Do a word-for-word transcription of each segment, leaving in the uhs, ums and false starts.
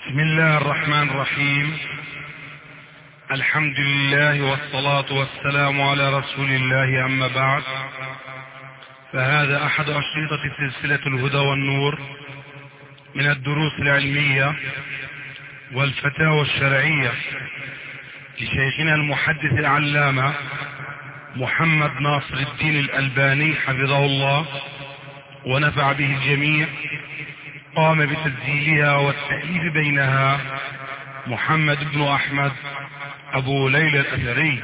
بسم الله الرحمن الرحيم. الحمد لله والصلاة والسلام على رسول الله، أما بعد، فهذا أحد أشرطة سلسلة الهدى والنور من الدروس العلمية والفتاوى الشرعية لشيخنا المحدث العلامة محمد ناصر الدين الألباني حفظه الله ونفع به الجميع. قام بتسجيلها والتأليف بينها محمد بن أحمد أبو ليلى الأثري.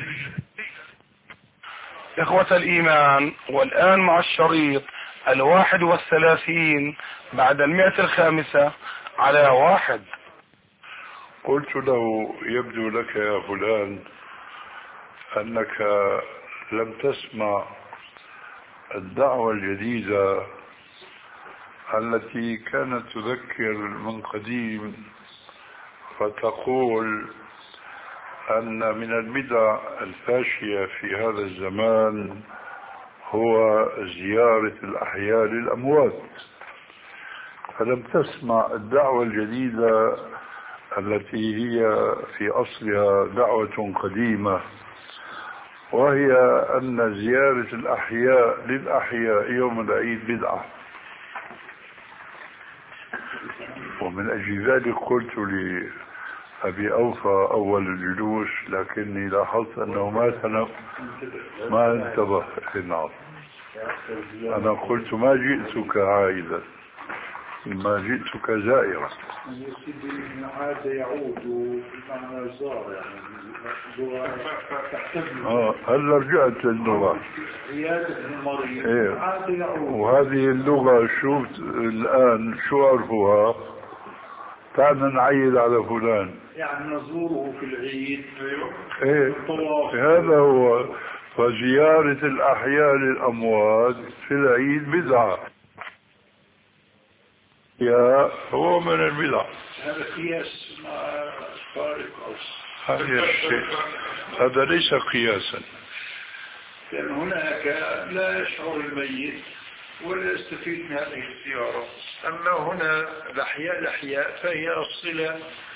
إخوة الإيمان، والآن مع الشريط الواحد والثلاثين بعد المئة الخامسة على واحد. قلت له: يبدو لك يا فلان أنك لم تسمع الدعوة الجديدة التي كانت تذكر من قديم، فتقول أن من البدع الفاشية في هذا الزمان هو زيارة الأحياء للأموات، فلم تسمع الدعوة الجديدة التي هي في أصلها دعوة قديمة، وهي أن زيارة الأحياء للأحياء يوم العيد بدعة. ومن أجل ذلك قلت لأبي أوفى أول الجلوس، لكني لاحظت أنه ما تنف ما انتبه. نعم، أنا قلت ما جئتك عائدا، ما جئتك زائرا. عاد يعود بمعنى زار، يعني آه هل رجعت للغة عيادة المريض. إيه؟ عاد يعود. وهذه اللغة شو الآن شو عرفها؟ تعال نعيد على فلان، يعني نزوره في العيد. إيه؟ هذا هو. فزيارة الأحياء للأموات في العيد بدعة، يا هو من البدع. هذا قياس مع فارق أو هذا الشيء هذا ليس قياسا، لأن هناك لا يشعر الميت ولا يستفيد من هذه الزيارة. أما هنا الأحياء الأحياء فهي الصلة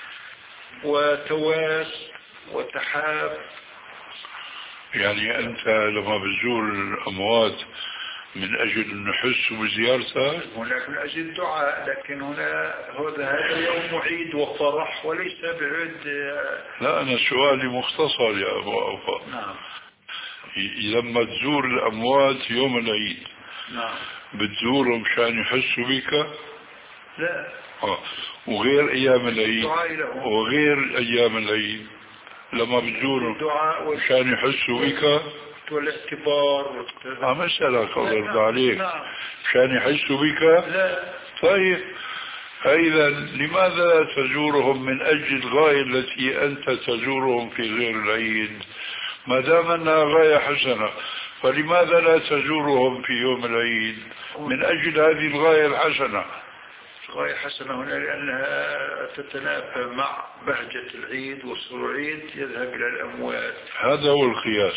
وتواس وتحاب. يعني أنت لما بتزور الأموات من أجل أن نحس بزيارتها؟ هناك من أجل الدعاء، لكن هنا هذا يوم عيد وفرح وليس بعيد. لا، أنا سؤالي مختصر يا أبو أوفى. نعم. لما تزور الأموات يوم العيد، نعم، بتزورهم مشان يحسوا بك؟ لا. آه. وغير أيام العيد، وغير أيام العيد لما بتزورهم مشان يحسوا بك والاعتبار آه مسألة الله عليك. نعم. مشان يحسوا بك؟ لا. طيب، فإذا لماذا لا تزورهم من أجل الغاية التي أنت تزورهم في غير العيد؟ ما دام أنها غاية حسنة، فلماذا لا تزورهم في يوم العيد من أجل هذه الغاية الحسنة؟ غاية حسنة هنا لأنها تتنافى مع بهجة العيد وسرور العيد، يذهب إلى الأموات. هذا هو القياس.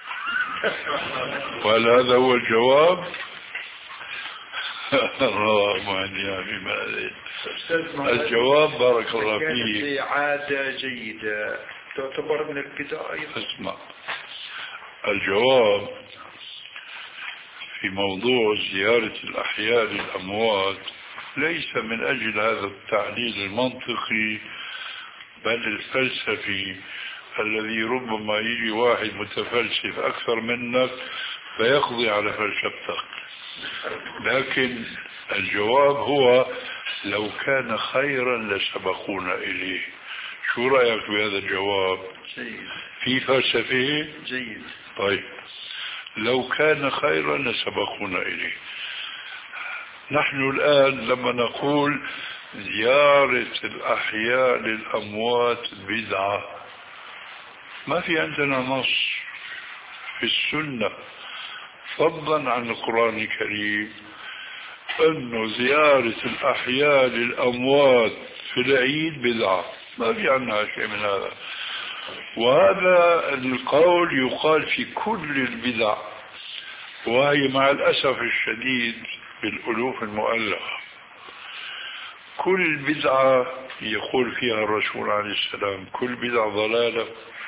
وهل هذا هو الجواب؟ الله معني بما الجواب بارك الله فيك. عادة جيدة تعتبر من البدع أيضا. اسمع، الجواب في موضوع زيارة الأحياء للأموات ليس من أجل هذا التعليل المنطقي بل الفلسفي الذي ربما يجي واحد متفلسف أكثر منك فيقضي على فلسفتك. لكن الجواب هو: لو كان خيرا لسبقونا إليه. شو رأيك بهذا الجواب؟ جيد. في فلسفه؟ جيد. طيب، لو كان خيرا لسبقونا إليه. نحن الآن لما نقول زيارة الأحياء للأموات بدعة، ما في عندنا نص في السنة فضلا عن القرآن الكريم أنه زيارة الأحياء للأموات في العيد بدعة. ما في عندنا شيء من هذا. وهذا القول يقال في كل البدع، وهي مع الأسف الشديد بالألوف المؤلفة. كل بدعة يقول فيها الرسول عليه السلام كل بدعة ضلالة؟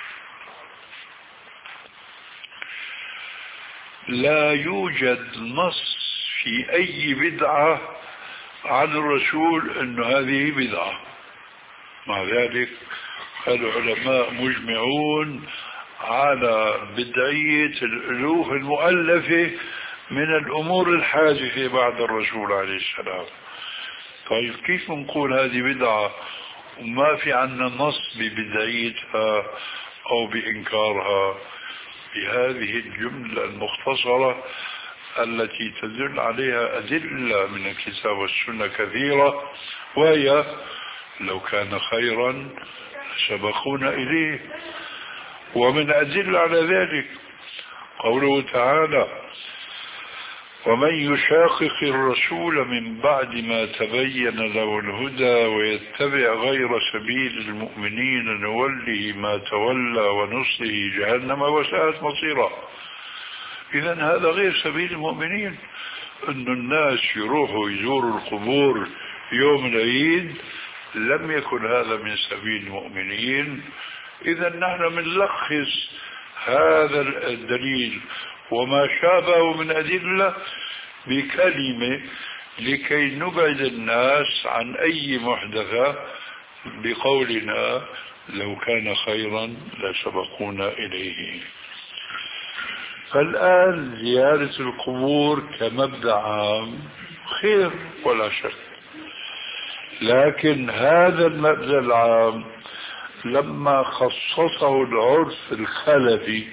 لا يوجد نص في أي بدعة عن الرسول أن هذه بدعة. مع ذلك العلماء مجمعون على بدعية الألوف المؤلفة من الأمور الحادثة بعد الرسول عليه السلام. طيب كيف نقول هذه بدعة وما في عنا نص ببدعيتها أو بإنكارها بهذه الجملة المختصرة التي تدل عليها أدلة من الكتاب والسنة كثيرة، وهي لو كان خيرا سبقونا إليه. ومن أدل على ذلك قوله تعالى: ومن يشاقق الرسول من بعد ما تبين له الهدى ويتبع غير سبيل المؤمنين نوله ما تولى ونصله جهنم وساءت مصيرا. إذن هذا غير سبيل المؤمنين، أن الناس يروحوا يزوروا القبور يوم العيد لم يكن هذا من سبيل المؤمنين. إذن نحن بنلخص هذا الدليل وما شابه من أدلة بكلمة لكي نبعد الناس عن أي محدثة بقولنا لو كان خيرا لسبقونا إليه. فالآن زيارة القبور كمبدأ عام خير ولا شك، لكن هذا المبدأ العام لما خصصه العرف الخلفي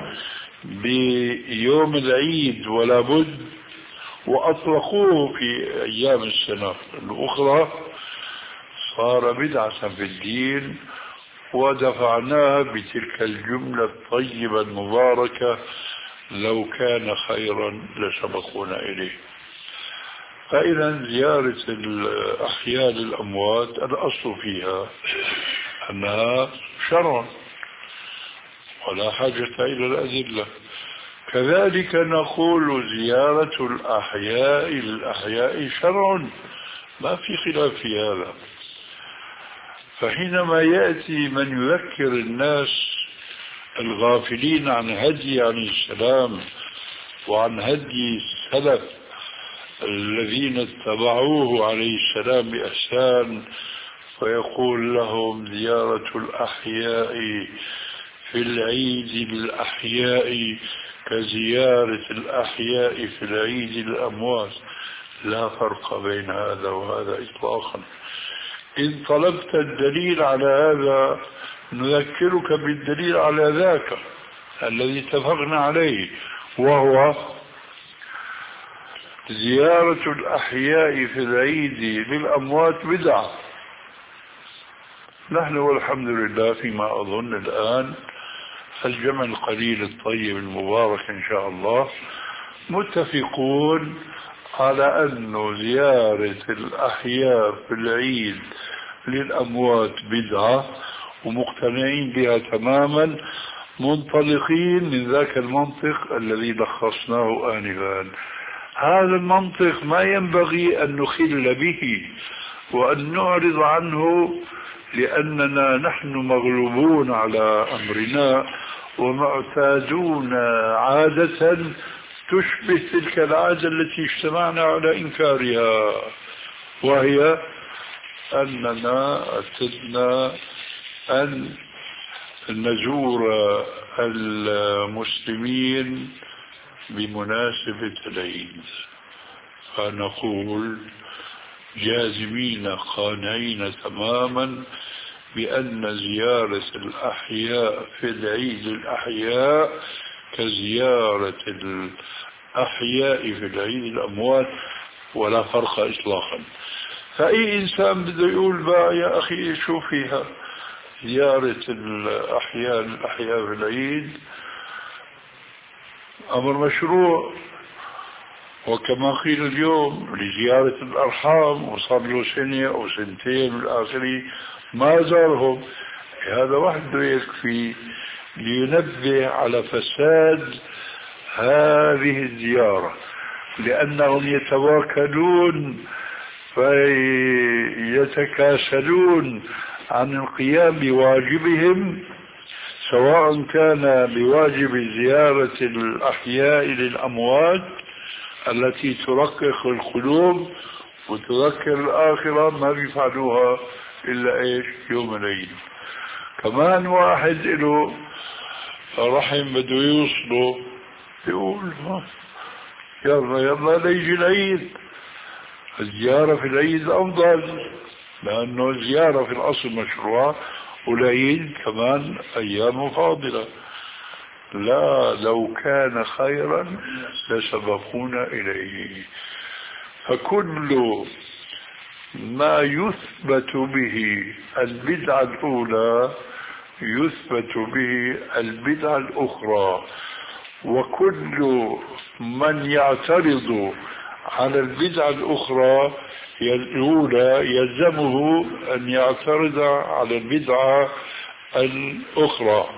بيوم العيد ولا بد وأطلقوه في أيام السنة الأخرى صار بدعة في الدين، ودفعناها بتلك الجملة الطيبة المباركة لو كان خيرا لسبقونا إليه. فإذا زيارة الأحياء للأموات الأصل فيها أنها شرع ولا حاجة إلى الأدلة. كذلك نقول زيارة الأحياء للأحياء شرع، ما في خلاف في هذا. فحينما يأتي من يذكر الناس الغافلين عن هدي عليه السلام وعن هدي السلف الذين اتبعوه عليه السلام بإحسان، ويقول لهم زيارة الأحياء في العيد للأحياء كزيارة الأحياء في العيد للأموات، لا فرق بين هذا وهذا إطلاقا. إن طلبت الدليل على هذا نذكرك بالدليل على ذاك الذي اتفقنا عليه، وهو زيارة الأحياء في العيد للأموات بدعة. نحن والحمد لله فيما أظن الآن الجمع القليل الطيب المبارك إن شاء الله متفقون على أن زيارة الأحياء في العيد للأموات بدعة، ومقتنعين بها تماما، منطلقين من ذاك المنطق الذي لخصناه آنفا. هذا المنطق ما ينبغي أن نخل به وأن نعرض عنه، لأننا نحن مغلوبون على أمرنا ومعتادون عادة تشبه تلك العادة التي اجتمعنا على إنكارها، وهي أننا اعتدنا أن نزور المسلمين بمناسبة العيد، فنقول جازمين قانعين تماما بأن زيارة الأحياء في العيد الأحياء كزيارة الأحياء في العيد الأموات ولا فرق إطلاقا. فأي إنسان بده يقول بقى يا أخي شو فيها زيارة الأحياء الأحياء في العيد أمر مشروع، وكما قيل اليوم لزيارة الأرحام وصار له سنة أو سنتين والآخرين ما زارهم، هذا وحده يكفي لينبه على فساد هذه الزيارة، لأنهم يتواكلون فيتكاسلون عن القيام بواجبهم، سواء كان بواجب زيارة الأحياء للأموات التي ترقق القلوب وتذكر الآخرة، ما بيفعلوها إلا إيش؟ يوم العيد. كمان واحد له رحم بده يوصله يقول يلا يلا ليجي العيد. الزيارة في العيد أفضل، لأنه الزيارة في الأصل مشروع، والعيد كمان أيام فاضلة. لا، لو كان خيرا لسبقونا إليه. فكل ما يثبت به البدعة الأولى يثبت به البدعة الأخرى، وكل من يعترض على البدعة الأخرى الأولى يلزمه أن يعترض على البدعة الأخرى.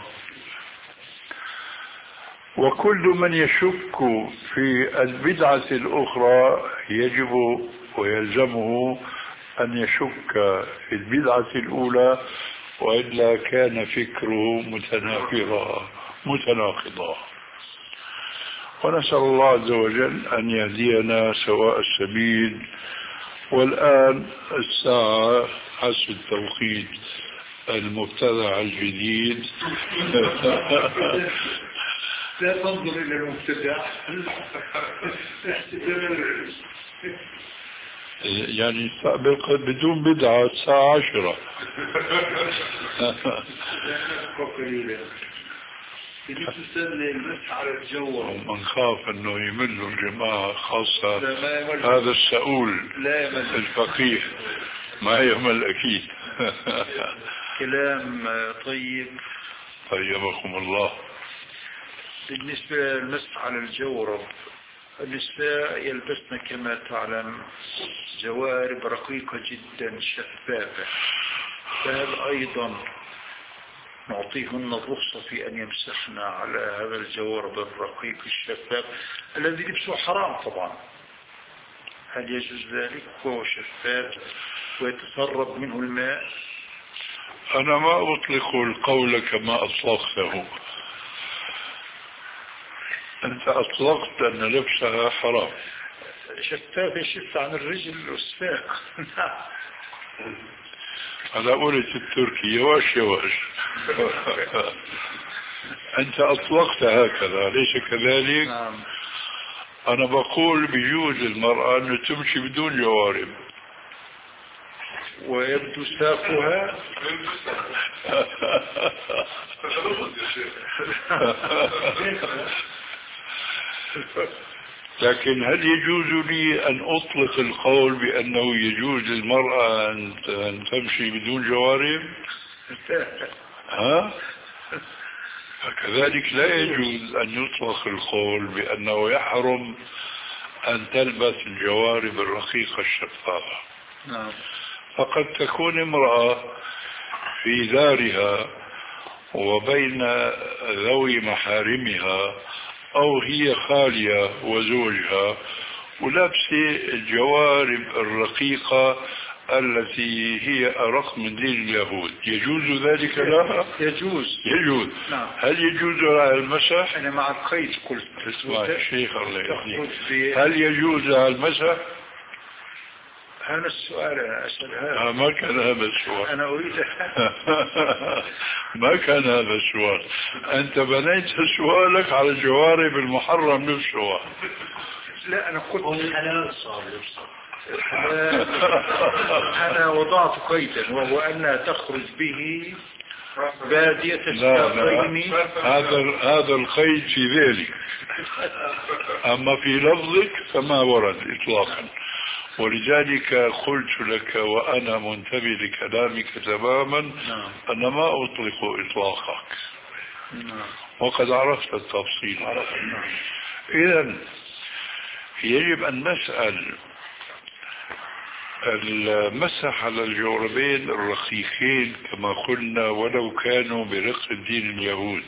وكل من يشك في البدعة الأخرى يجب ويلزمه أن يشك في البدعة الأولى، وإلا كان فكره متنافرا متناقضا. ونسأل الله عز وجل أن يهدينا سواء السبيل. والآن الساعة حسب التوقيت المبتدع الجديد. لا تنظر إلى المبتدع. يعني بدون بدعة الساعة عشرة. من خاف انه يمل الجماعة، خاصة هذا السؤول الفقيه ما يمل اكيد. كلام طيب طيبكم الله. بالنسبة للمسح على الجورب، النساء يلبسن كما تعلم جوارب رقيقة جدا شفافة، فهل أيضا نعطيهن الرخصة في أن يمسحن على هذا الجورب الرقيق الشفاف الذي لبسه حرام طبعا؟ هل يجوز ذلك وهو شفاف ويتسرب منه الماء؟ أنا ما أطلق القول كما أطلقته. أنت أطلقت أن لبسها حرام. شفاف يشف عن الرجل والساق. على قولة التركي يواش يواش. أنت أطلقت هكذا، ليس كذلك؟ نعم. أنا بقول بيجوز المرأة أن تمشي بدون جوارب ويبدو ساقها. لكن هل يجوز لي أن أطلق القول بأنه يجوز للمرأة أن تمشي بدون جوارب؟ ها؟ فكذلك لا يجوز أن يطلق القول بأنه يحرم أن تلبس الجوارب الرقيقة الشفافة. نعم. فقد تكون امرأة في دارها وبين ذوي محارمها، أو هي خالية وزوجها ولابسة الجوارب الرقيقة التي هي أرق من دين اليهود، يجوز ذلك لها؟ يجوز. يجوز. نعم. هل يجوز لها المسح؟ أنا مع القيد قلت. اسمع الشيخ الله يهديك، هل يجوز لها المسح؟ هذا السؤال أنا أسأل هذا. آه ما كان هذا السؤال. أنا أريد. ما كان هذا السؤال. أنت بنيت سؤالك على الجوارب المحرم لبسها. لا أنا قلت الحلال صار لبسها. أنا وضعت قيدا وهو أنها تخرج به بادية الساقين. هذا هذا القيد في ذلك، أما في لفظك فما ورد إطلاقا. ولذلك قلت لك وأنا منتبه لكلامك تماما أنا ما أطلق إطلاقك، وقد عرفت التفصيل. إذن يجب أن نسأل المسح على الجوربين الرقيقين كما قلنا ولو كانوا برق دين اليهود،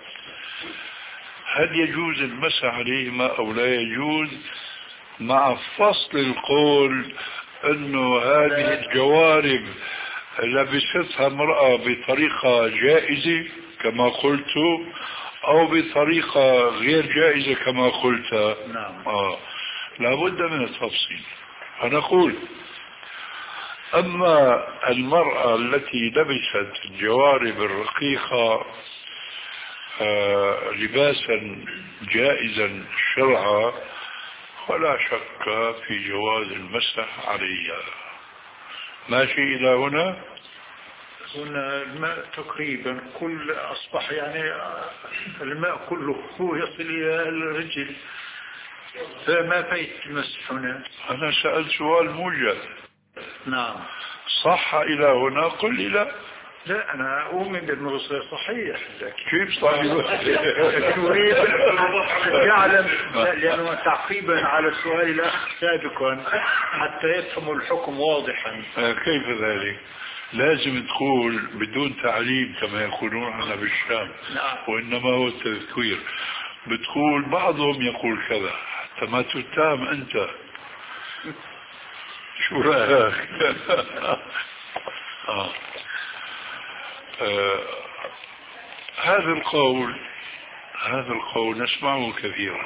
هل يجوز المسح عليهما أو لا يجوز، مع فصل القول أنه هذه الجوارب لبستها امرأة بطريقة جائزة كما قلت أو بطريقة غير جائزة كما قلت؟ نعم. آه. لابد من التفصيل. فنقول أما المرأة التي لبست الجوارب الرقيقة آه لباسا جائزا شرعا فلا شك في جواز المسح عليها. ماشي إلى هنا؟ هنا الماء تقريبا كل أصبح يعني الماء كله هو يصل إلى الرجل، فما فايت المسح هنا؟ أنا سألت سؤال موجز. نعم. صح إلى هنا؟ قل لي لا. لا أنا أؤمن بأنه صحيح، لكن كيف صحيح؟ أريد يعلم، لأنه تعقيبا على السؤال الأخ سابقا حتى يفهموا الحكم واضحا. كيف ذلك؟ لازم تقول بدون تعليم كما يقولون عنا بالشام. نعم. وإنما هو التذكير. بتقول بعضهم يقول كذا حتى ما تتهم أنت. شو رأيك؟ آه. آه. هذا القول هذا القول نسمعه كثيرا.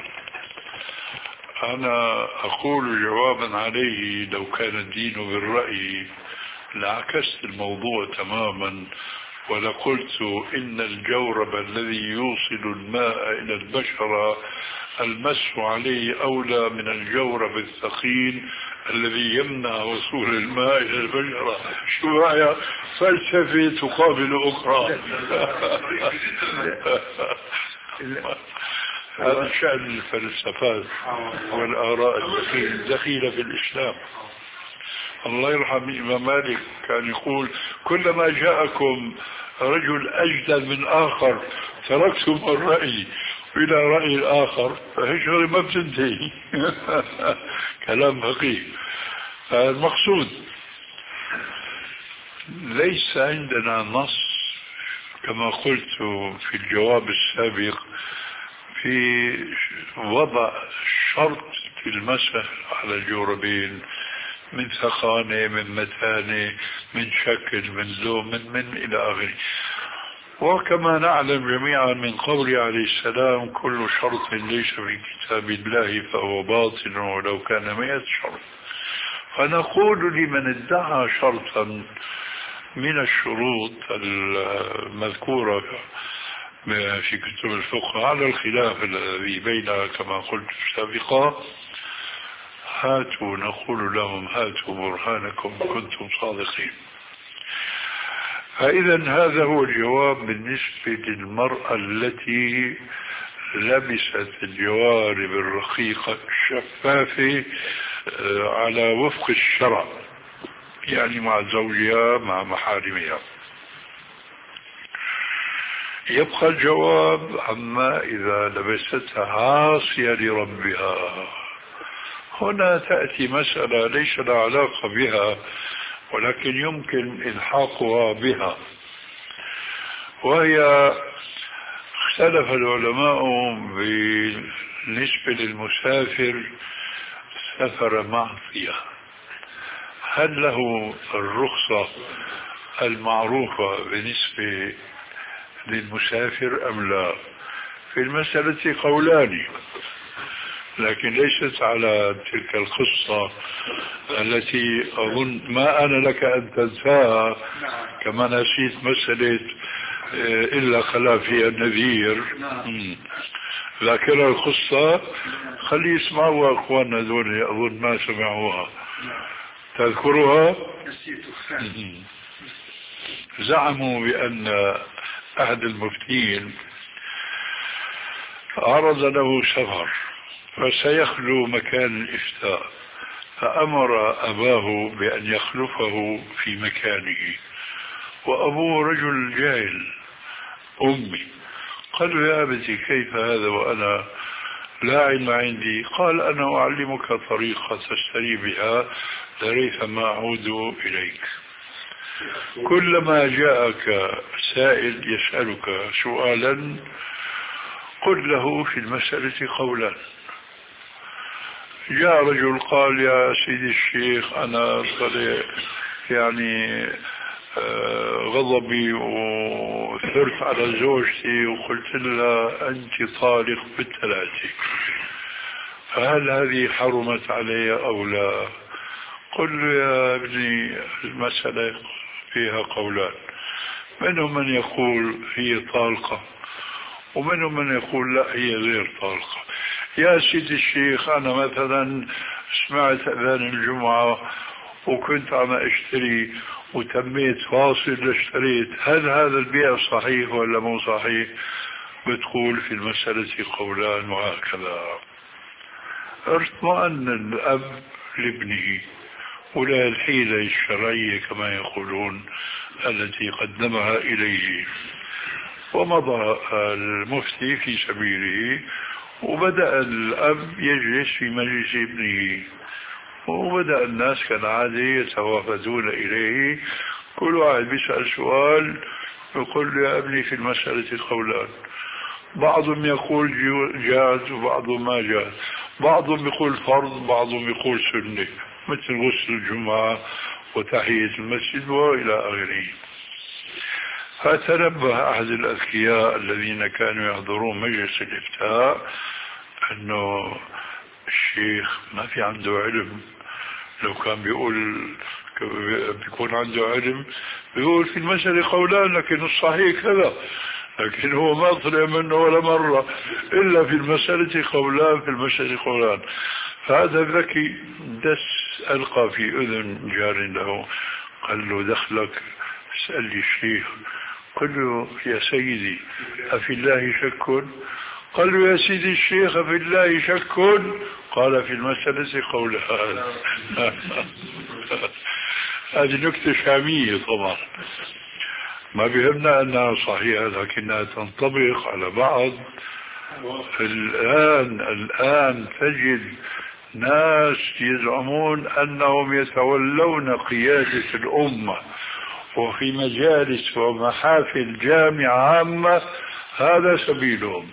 أنا أقول جوابا عليه لو كان الدين بالرأي لعكست الموضوع تماما ولقلت إن الجورب الذي يوصل الماء إلى البشرة المسح عليه أولى من الجورب الثقيل الذي يمنع وصول الماء إلى البشرة. شو رأيك؟ فلسفة تقابل أخرى. هذا شأن الفلسفات والآراء الدخيلة في الإسلام. الله يرحم الإمام مالك كان يقول كلما جاءكم رجل أجدل من آخر تركتم الرأي إلى رأي الآخر فهجر ما بتنتهي. كلام فقيه. المقصود ليس عندنا نص كما قلت في الجواب السابق في وضع شرط في المسح على الجوربين من ثقانة من متانة من شكل من لون من من إلى آخره. وكما نعلم جميعا من قوله عليه السلام كل شرط ليس في كتاب الله فهو باطل ولو كان مئة شرط. فنقول لمن ادعى شرطا من الشروط المذكورة في كتب الفقه على الخلاف الذي بينها كما قلت سابقا هاتوا نقول لهم هاتوا برهانكم كنتم صادقين. فإذا هذا هو الجواب بالنسبة للمرأة التي لبست الجوارب الرقيقة الشفافة على وفق الشرع يعني مع زوجها مع محارمها. يبقى الجواب عما إذا لبستها عاصية لربها. هنا تأتي مسألة ليس لها علاقة بها ولكن يمكن إلحاقها بها، وهي اختلف العلماء بالنسبة للمسافر سفر معصية هل له الرخصة المعروفة بالنسبة للمسافر أم لا؟ في المسألة قولان لكن ليست على تلك القصة التي أظن ما أنا لك أن تنساها كما نسيت مسألة إلا خلا فيها النذير. ذاكرة القصة خلي يسمعوها أخواننا دول أظن ما سمعوها. تذكرها؟ زعموا بأن أحد المفتين عرض له سفر فسيخلو مكان الإفتاء فأمر أباه بأن يخلفه في مكانه وأبوه رجل جاهل أمي. قالوا يا أبتي كيف هذا وأنا لا علم عندي؟ قال أنا أعلمك طريقة تشتري بها لريثما أعود إليك. كلما جاءك سائل يسألك سؤالا قل له في المسألة قولا جاء رجل قال يا سيدي الشيخ أنا يعني غضبي وثرت على زوجتي وقلت لها أنت طالق بالثلاثة، فهل هذه حرمت علي أو لا؟ قل له يا ابني المسألة فيها قولان، منهم من يقول هي طالقة ومنهم من يقول لا هي غير طالقة. يا سيدي الشيخ أنا مثلا سمعت أذان الجمعة وكنت عم أشتري وتميت فاصل لاشتريت، هل هذا البيع صحيح ولا مو صحيح؟ بتقول في المسألة قولان وهكذا. اطمأن الأب لابنه ولا الحيلة الشرعية كما يقولون التي قدمها إليه، ومضى المفتي في سبيله، وبدأ الأب يجلس في مجلس ابنه، وبدأ الناس كالعادة يتوافدون إليه، كل واحد بيسأل سؤال يقول له يا ابني في المسألة قولان، بعضهم يقول جاز وبعضهم ما جاز، بعضهم يقول فرض بعضهم يقول سنة، مثل غسل الجمعة وتحية المسجد وإلى آخره. فتنبه أحد الأذكياء الذين كانوا يحضرون مجلس الإفتاء أنه الشيخ ما في عنده علم، لو كان بيقول بيكون عنده علم بيقول في المسألة قولان لكن الصحيح كذا، لكن هو ما طلع منه ولا مرة إلا في المسألة قولان في المسألة قولان. فهذا الذكي دس ألقى في أذن جار له قال له دخلك اسأل لي الشيخ، قل له يا سيدي أفي الله شك؟ قال له يا سيدي الشيخ أفي الله شك؟ قال في المسألة قولان. هذه نكتة شامية طبعا ما بيهمنا أنها صحيحة لكنها تنطبق على بعض. الآن الآن تجد ناس يزعمون أنهم يتولون قيادة الأمة وفي مجالس ومحافل جامعة عامة هذا سبيلهم،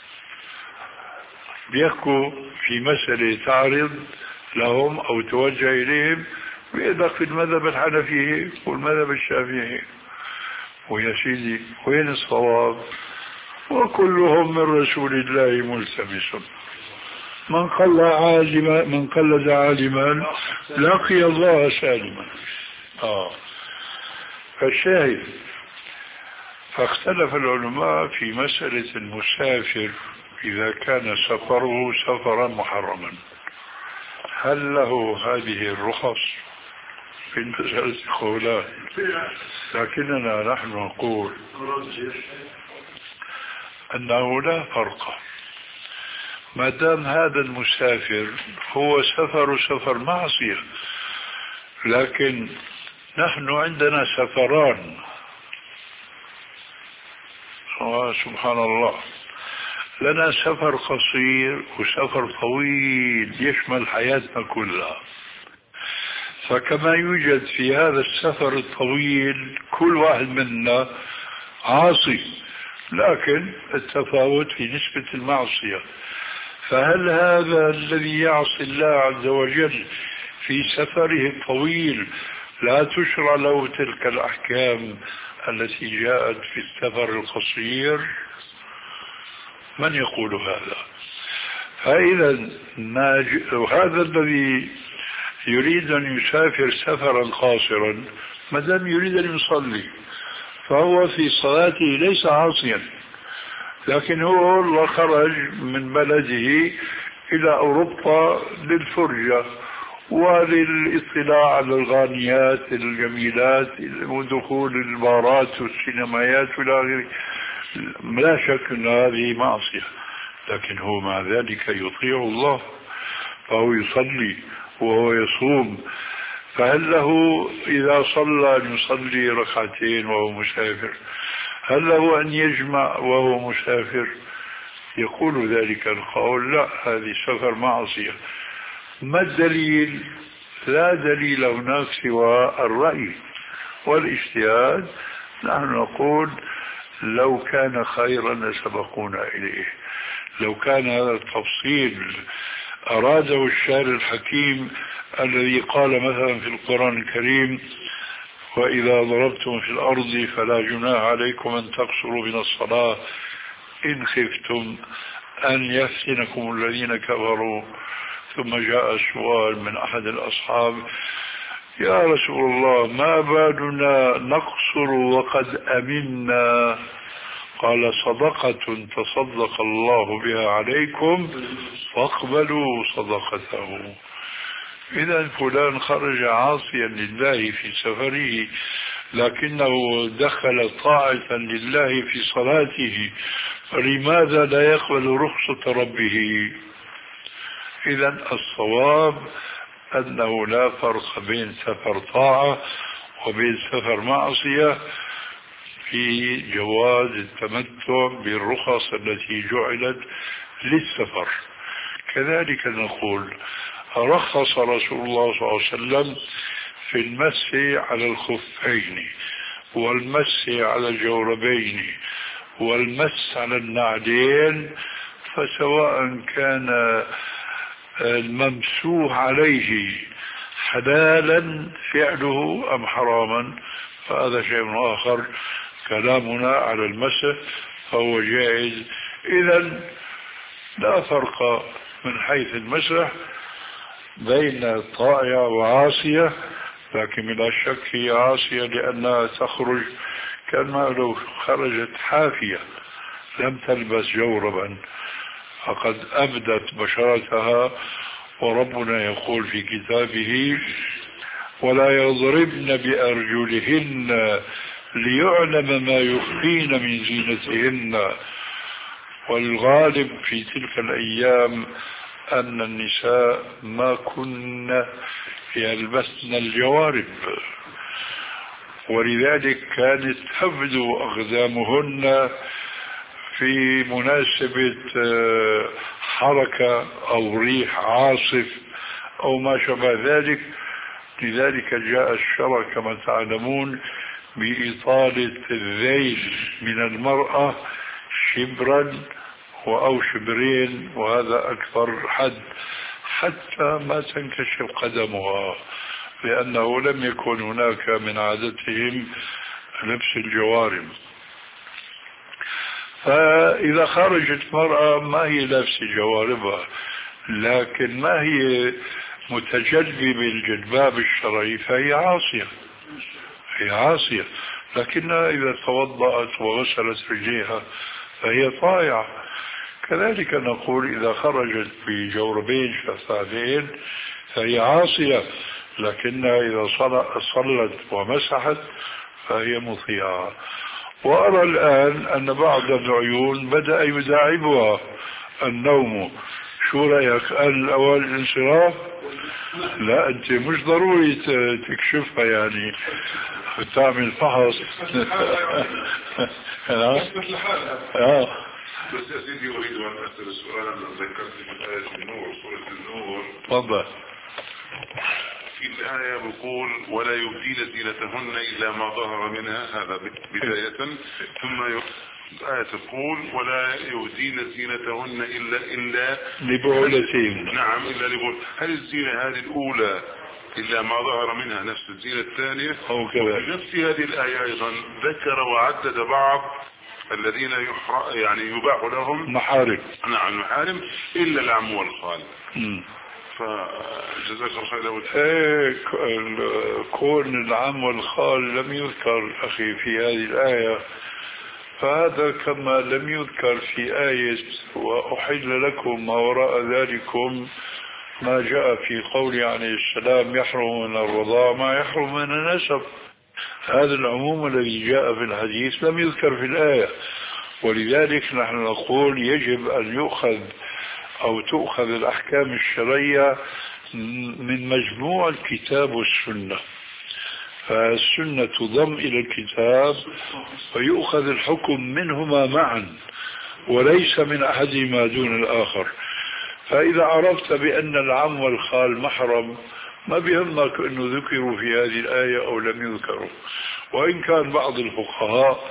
بيحكوا في مسألة تعرض لهم أو توجه إليهم بيدق في المذهب الحنفي والمذهب الشافعي، ويا سيدي وين الصواب؟ وكلهم من رسول الله ملتمس، من قل عالما من قلد عالما لقي الله سالما. آه. فالشاهد فاختلف العلماء في مسألة المسافر إذا كان سفره سفرا محرما هل له هذه الرخص؟ في المسألة قولان، لكننا نحن نقول أنه لا فرق ما دام هذا المسافر هو سفر سفر معصية، لكن نحن عندنا سفران سبحان الله، لنا سفر قصير وسفر طويل يشمل حياتنا كلها. فكما يوجد في هذا السفر الطويل كل واحد منا عاصي، لكن التفاوت في نسبة المعصية. فهل هذا الذي يعصي الله عز وجل في سفره الطويل لا تشرع له تلك الأحكام التي جاءت في السفر القصير؟ من يقول هذا؟ فإذا هذا الذي يريد أن يسافر سفرا قاصرا ما دام يريد أن يصلي فهو في صلاته ليس عاصيا، لكن هو الله خرج من بلده إلى أوروبا للفرجة وللاطلاع على الغانيات الجميلات ودخول البارات والسينمايات والى اخره، لا شك ان هذه معصيه، لكن هو مع ذلك يطيع الله فهو يصلي وهو يصوم. فهل له اذا صلى ان يصلي ركعتين وهو مسافر؟ هل له ان يجمع وهو مسافر؟ يقول ذلك القول لا، هذه سفر معصيه. ما الدليل؟ لا دليل هناك سوى الرأي والاجتهاد. نحن نقول لو كان خيرا لسبقونا إليه، لو كان هذا التفصيل أراده الشاعر الحكيم الذي قال مثلا في القرآن الكريم: وإذا ضربتم في الأرض فلا جناح عليكم أن تقصروا من الصلاة إن خفتم أن يفتنكم الذين كفروا. ثم جاء السؤال من أحد الأصحاب: يا رسول الله، ما بالنا نقصر وقد أمنا؟ قال: صدقة تصدق الله بها عليكم فاقبلوا صدقته. إذا فلان خرج عاصيا لله في سفره، لكنه دخل طاعة لله في صلاته، فلماذا لا يقبل رخصة ربه؟ إذا الصواب أنه لا فرق بين سفر طاعة وبين سفر معصية في جواز التمتع بالرخص التي جعلت للسفر. كذلك نقول: رخص رسول الله صلى الله عليه وسلم في المس على الخفين والمس على الجوربين والمس على النعلين، فسواء كان الممسوح عليه حلالا فعله أم حراما فهذا شيء آخر. كلامنا على المسح فهو جائز. إذن لا فرق من حيث المسح بين طائعة وعاصية، لكن بلا شك هي عاصية لأنها تخرج كما لو خرجت حافية لم تلبس جوربا، فقد أبدت بشرتها. وربنا يقول في كتابه: ولا يضربن بأرجلهن ليعلم ما يخفين من زينتهن. والغالب في تلك الأيام أن النساء ما كن يلبسن الجوارب، ولذلك كانت تبدو أقدامهن في مناسبة حركة أو ريح عاصف أو ما شابه ذلك. لذلك جاء الشرع كما تعلمون بإطالة الذيل من المرأة شبرا أو شبرين، وهذا أكثر حد، حتى ما تنكشف قدمها، لأنه لم يكن هناك من عادتهم لبس الجوارب. فإذا خرجت مرأة ما هي لابسة جواربها، لكن ما هي متجلبة بالجلباب الشرعي، فهي عاصية، هي عاصية. لكنها إذا توضأت وغسلت رجليها فهي طائعة. كذلك نقول إذا خرجت بجوربين شفافين فهي عاصية، لكنها إذا صلت ومسحت فهي مطيعة. وأرى الآن أن بعض العيون بدأ يداعبها النوم. شو رأيك؟ الأول الانصراف؟ لا، أنت مش ضروري تكشفها، يعني تعمل فحص. اه بس يا سيدي أريد أن أسأل سؤالا ذكرت في آية النور، سورة النور. تفضل. في الآية بيقول: ولا يبدين زينتهن إلا ما ظهر منها، هذا بداية. ثم الآية تقول: ولا يبدين زينتهن إلا إلا لبعولتهن. نعم، إلا لبعول. هل الزينة هذه الأولى إلا ما ظهر منها نفس الزينة الثانية؟ أو كذا. في نفس هذه الآية أيضا ذكر وعدد بعض الذين يعني يباح لهم محارم. نعم محارم إلا العم والخال. فجزاك الله خير. ايه، كون العم والخال لم يذكر أخي في هذه الآية، فهذا كما لم يذكر في آية وأحل لكم ما وراء ذلكم ما جاء في قول عليه السلام: يحرم من الرضاع ما يحرم من النسب. هذا العموم الذي جاء في الحديث لم يذكر في الآية، ولذلك نحن نقول يجب أن يؤخذ أو تؤخذ الأحكام الشرعية من مجموع الكتاب والسنة. فالسنة تضم إلى الكتاب ويؤخذ الحكم منهما معا وليس من أحدهما دون الآخر. فإذا عرفت بأن العم والخال محرم ما بيهمك أنه ذكروا في هذه الآية أو لم يذكروا. وإن كان بعض الفقهاء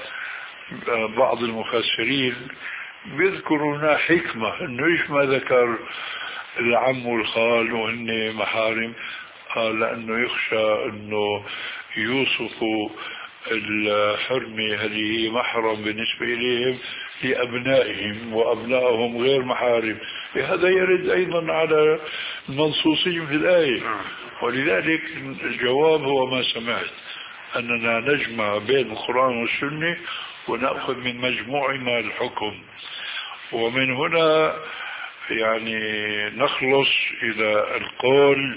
بعض المفسرين بيذكرون حكمة أنه إيش ما ذكر العم والخال وهن محارم؟ قال لأنه يخشى أنه يوصفوا الحرمة هذه هي محرم بالنسبة إليهم لأبنائهم وأبنائهم غير محارم. هذا يرد أيضا على المنصوصين في الآية. ولذلك الجواب هو ما سمعت، أننا نجمع بين القرآن والسنة ونأخذ من مجموعنا الحكم، ومن هنا يعني نخلص إلى القول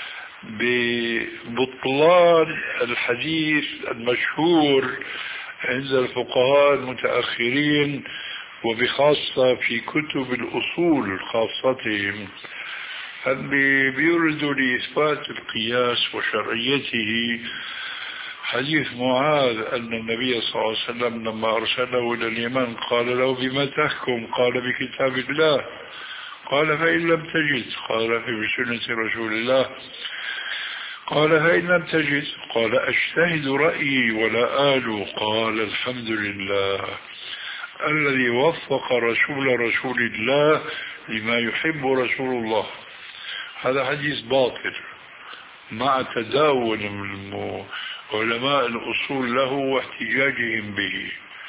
ببطلان الحديث المشهور عند الفقهاء المتأخرين وبخاصة في كتب الأصول خاصتهم، اللي بيوردوا لإثبات القياس وشرعيته حديث معاذ أن النبي صلى الله عليه وسلم لما أرسله إلى اليمن قال له بما تحكم؟ قال بكتاب الله. قال فإن لم تجد؟ قال في بسنة رسول الله. قال فإن لم تجد؟ قال أجتهد رأيي ولا آل. قال الحمد لله الذي وفق رسول رسول الله لما يحب رسول الله. هذا حديث باطل مع تداول علماء الأصول له واحتجاجهم به.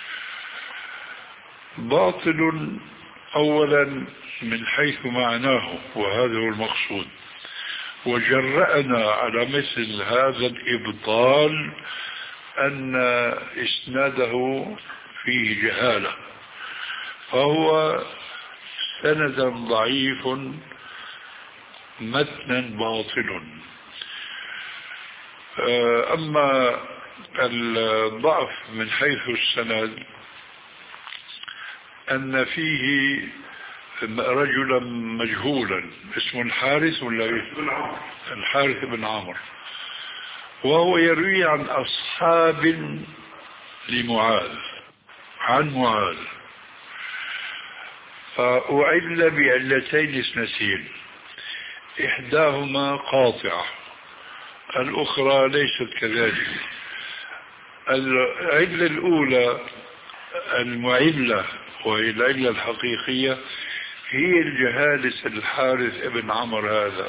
باطل أولا من حيث معناه، وهذا هو المقصود، وجرأنا على مثل هذا الإبطال أن إسناده فيه جهالة، فهو سندا ضعيف متنا باطل. أما الضعف من حيث السند أن فيه رجلا مجهولا اسمه الحارث ولا الحارث بن عمرو، وهو يروي عن أصحاب لمعاذ عن معاذ، فأعل بعلتين اثنتين، إحداهما قاطعة الأخرى ليست كذلك. العلة الأولى المعلة وهي العلة الحقيقية هي الجهالة الحارث ابن عمرو هذا.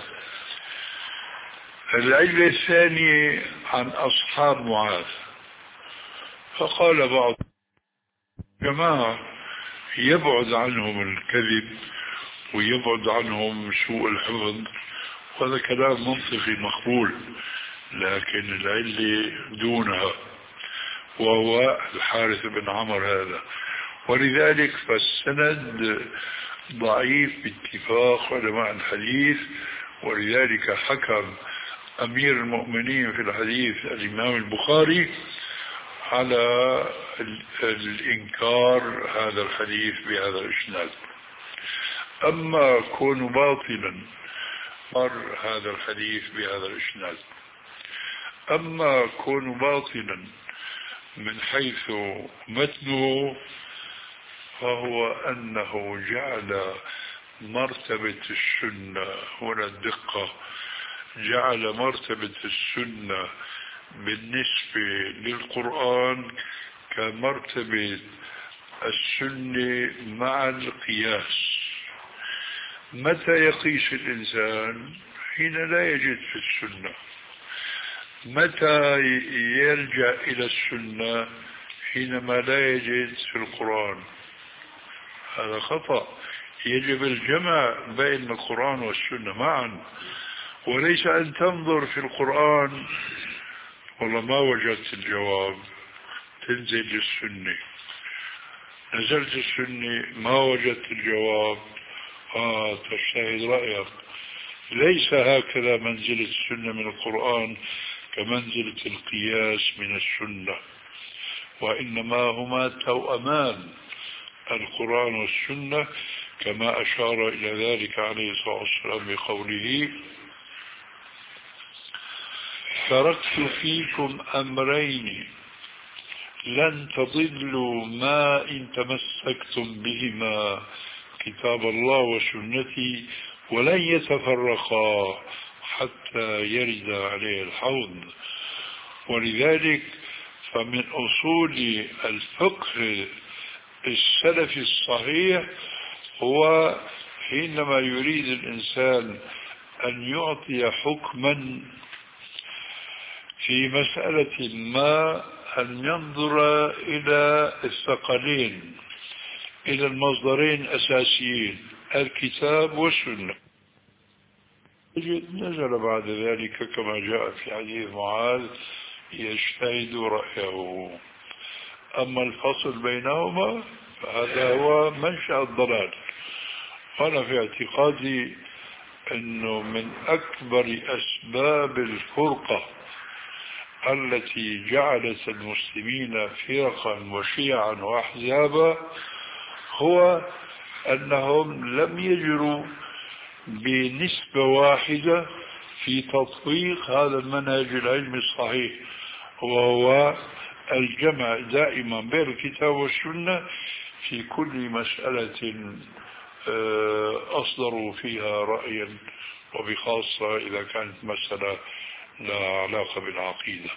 العلة الثانية عن أصحاب معاذ، فقال بعض جماعة يبعد عنهم الكذب ويبعد عنهم سوء الحفظ، وهذا كلام منطقي مقبول، لكن العلة دونها وهو الحارث بن عمرو هذا. ولذلك فالسند ضعيف باتفاق علماء الحديث. ولذلك حكم أمير المؤمنين في الحديث الإمام البخاري على الإنكار هذا الحديث بهذا الإسناد. أما كون باطلا مر هذا الحديث بهذا الإسناد، أما كون باطلا من حيث متنه فهو أنه جعل مرتبة السنة، هنا الدقة، جعل مرتبة السنة بالنسبة للقرآن كمرتبة السنة مع القياس. متى يقيس الإنسان؟ حين لا يجد في السنة. متى يلجأ إلى السنة؟ حينما لا يجد في القرآن. هذا خطأ. يجب الجمع بين القرآن والسنة معا، وليس أن تنظر في القرآن والله ما وجدت الجواب تنزل للسنة، نزلت السنة ما وجدت الجواب آه تجتهد رأيك. ليس هكذا منزلة السنة من القرآن كمنزلة القياس من السنة، وإنما هما توأمان القرآن والسنة، كما أشار إلى ذلك عليه الصلاة والسلام بقوله تركت فيكم أمرين لن تضلوا ما إن تمسكتم بهما كتاب الله وسنتي ولن يتفرقا حتى يرد عليه الحوض. ولذلك فمن أصول الفقه السلفي الصحيح هو حينما يريد الإنسان أن يعطي حكما في مسألة ما، أن ينظر إلى الثقلين، إلى المصدرين الأساسيين الكتاب والسنة. نزل بعد ذلك كما جاء في حديث معاذ يجتهد رأيه. أما الفصل بينهما فهذا هو منشأ الضلال. أنا في اعتقادي أنه من أكبر أسباب الفرقة التي جعلت المسلمين فرقا وشيعا وأحزابا هو أنهم لم يجروا بنسبة واحدة في تطبيق هذا المنهج العلمي الصحيح، وهو الجمع دائما بين الكتاب والسنة في كل مسألة أصدروا فيها رأيا، وبخاصة إذا كانت مسألة لا علاقة بالعقيدة.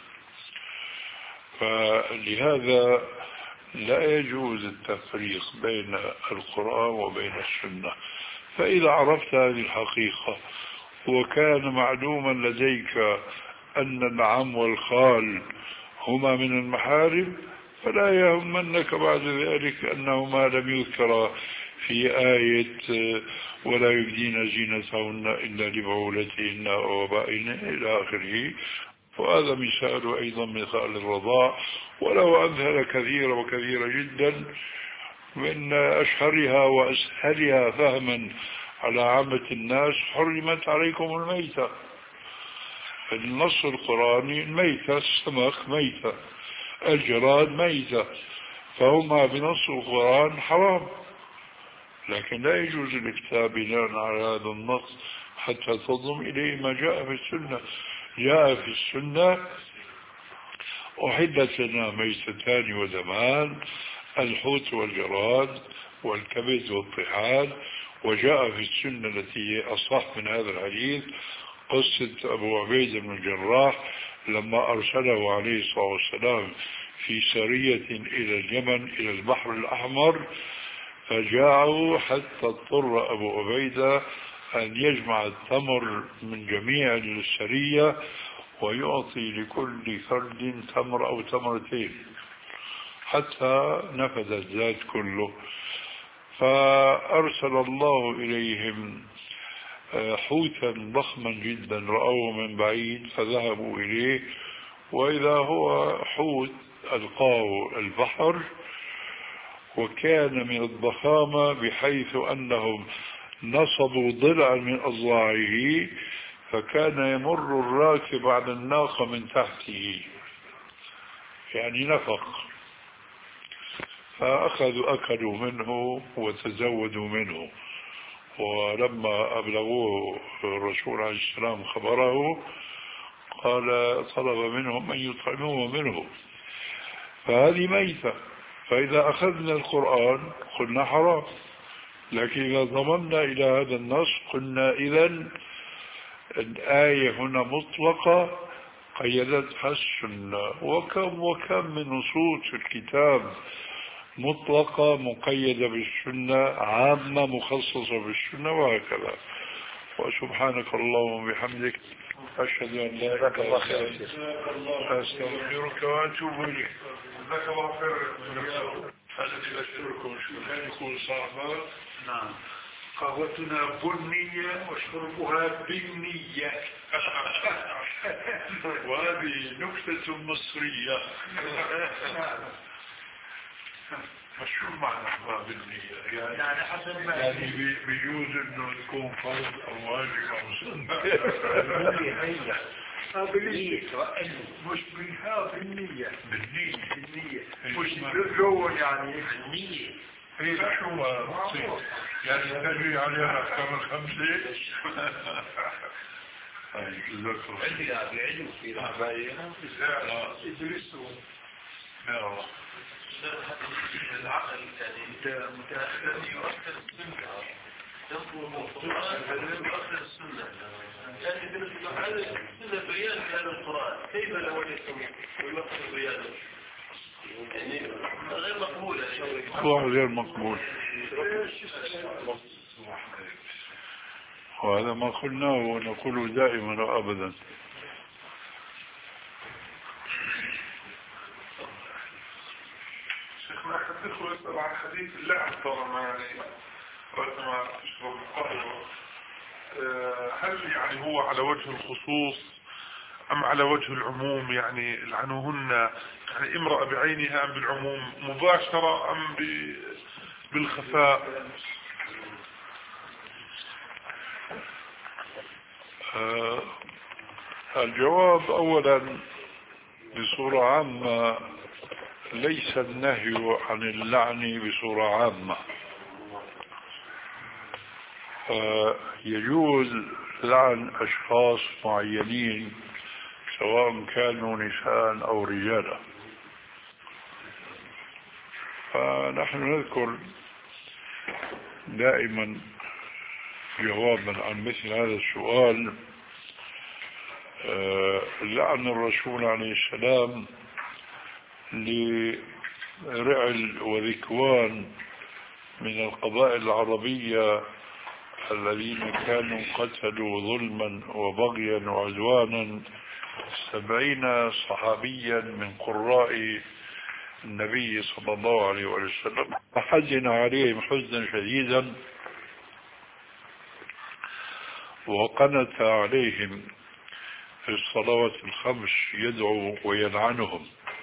فلهذا لا يجوز التفريق بين القرآن وبين السنة. فإذا عرفت هذه الحقيقة وكان معلوما لديك أن العم والخال هما من المحارم، فلا يهمنك بعد ذلك أنهما لم يذكرا في آية ولا يبدين زينتهن إلا لبعولتهن أو آبائهن إلى آخره. وهذا مثال أيضا مثال الرضاع، ولو أمثل كثيرة وكثيرة جدا، من أشهرها وأسهلها فهما على عامة الناس حرمت عليكم الميتة. النص القرآني الميتة، السمك ميتة، الجراد ميتة، فهما بنص القرآن حرام. لكن لا يجوز الإفتاء بناء على هذا النص حتى تضم إليه ما جاء في السنة. جاء في السنة أحلت لنا ميتتان ودمان، الحوت والجراد والكبد والطحال. وجاء في السنة التي هي أصح من هذا الحديث قصة أبو عبيدة بن الجراح لما أرسله عليه الصلاة والسلام في سرية إلى اليمن إلى البحر الأحمر، فجاءوا حتى اضطر أبو عبيدة أن يجمع التمر من جميع السرية ويعطي لكل فرد تمر أو تمرتين حتى نفذ الزاد كله. فأرسل الله إليهم حوتا ضخما جدا رأوه من بعيد فذهبوا إليه، وإذا هو حوت ألقاه البحر، وكان من الضخامة بحيث أنهم نصبوا ضلعا من أضلاعه، فكان يمر الراكب على الناقة من تحته، يعني نفق. فأخذوا أكلوا منه وتزودوا منه. ولما أبلغوه الرسول عليه السلام خبره قال طلب منهم أن يطعموه منه. فهذه ميتة. فإذا أخذنا القرآن قلنا حرام، لكن إذا ضممنا إلى هذا النص قلنا إذن الآية هنا مطلقة قيدتها السنة. وكم وكم من نصوص الكتاب مطلقة مقيدة بالسنة، عامة مخصصة بالسنة، وهكذا. وسبحانك اللهم وبحمدك أشهد أن لا إله إلا أنت أستغفرك وأتوب إليك. جزاك الله خير. الذي أشكركم شكرا يكون صعبا. نعم. قهوتنا بنية وشربها بالنية. وهذه نكتة مصرية. شو معنى بالنية؟ يعني, يعني حسب ما يعني بيجوز انه تكون فرض او واجب او سنة. بالنية مش بالها بالنية. بالنية بالنية مش بالجو يعني بالنية. هي شو يعني تجري عليها احكام الخمسة. عندي بعلم في العباية يدرسوا يا الله. العقل يعني متأخر يؤثر السنة، ينظر القرآن يؤثر السنة. يعني هذا السنة بيان في هذا القرآن، كيف لو يسمى ويؤثر بيانه؟ يعني غير مقبول. هو غير مقبول. وهذا ما قلناه ونقوله دائما وأبدا. شيخنا حدثوا يسأل عن حديث اللعن طالما يعني وقت ما تشرب القهوة، هل يعني هو على وجه الخصوص أم على وجه العموم؟ يعني لعنوهن يعني امرأة بعينها أم بالعموم مباشرة أم بالخفاء؟ آه الجواب أولا بصورة عامة ليس النهي عن اللعن بصورة عامة. آه يجوز لعن أشخاص معينين سواء كانوا نساء أو رجالا. فنحن نذكر دائما جوابا عن مثل هذا السؤال آه لعن الرسول عليه السلام لرعل وذكوان من القبائل العربية الذين كانوا قتلوا ظلما وبغيا وعدوانا سبعين صحابيا من قراء النبي صلى الله عليه وسلم، فحزن عليهم حزنا شديدا وقنت عليهم في الصلوات الخمس يدعو ويلعنهم،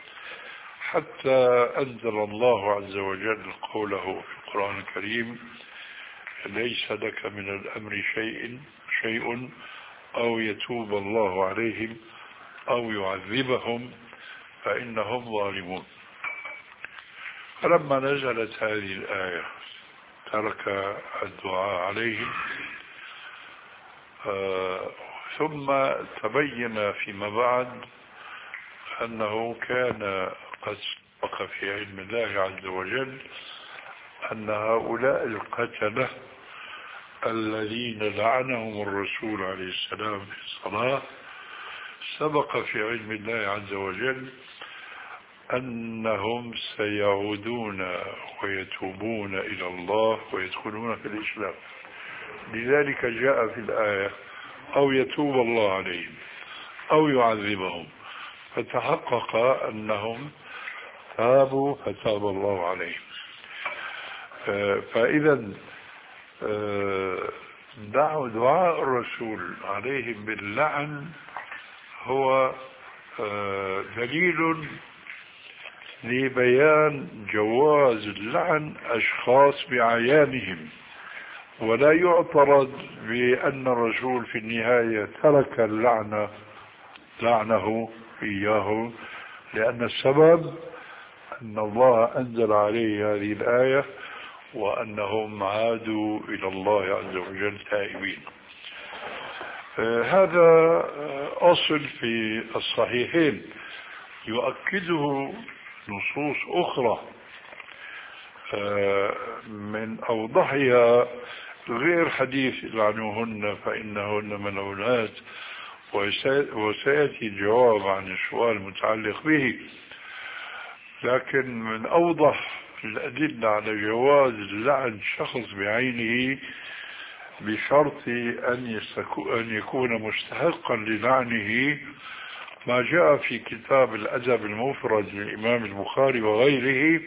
حتى أنزل الله عز وجل قوله في القرآن الكريم: ليس لك من الأمر شيء شيء أو يتوب الله عليهم أو يعذبهم فإنهم ظالمون. فلما نزلت هذه الآية ترك الدعاء عليهم، آه ثم تبين فيما بعد أنه كان قد سبق في علم الله عز وجل أن هؤلاء القتلة الذين لعنهم الرسول عليه السلام في الصلاة سبق في علم الله عز وجل أنهم سيعودون ويتوبون إلى الله ويدخلون في الإسلام. لذلك جاء في الآية: أو يتوب الله عليهم أو يعذبهم، فتحقق أنهم تابوا فتاب الله عليهم. فإذا دعاء الرسول عليهم باللعن هو دليل لبيان جواز اللعن أشخاص بعيانهم، ولا يعترض بأن الرسول في النهاية ترك اللعنة لعنه إياه، لأن السبب أن الله أنزل عليه هذه الآية وأنهم عادوا إلى الله عز وجل تائبين. هذا أصل في الصحيحين يؤكده نصوص أخرى من أوضحها غير حديث لعنوهن فإنهن ملعونات، وسيأتي الجواب عن السؤال المتعلق به. لكن من أوضح الأدلة على جواز لعن شخص بعينه بشرط أن يكون مستحقا للعنه ما جاء في كتاب الأدب المفرد للإمام البخاري وغيره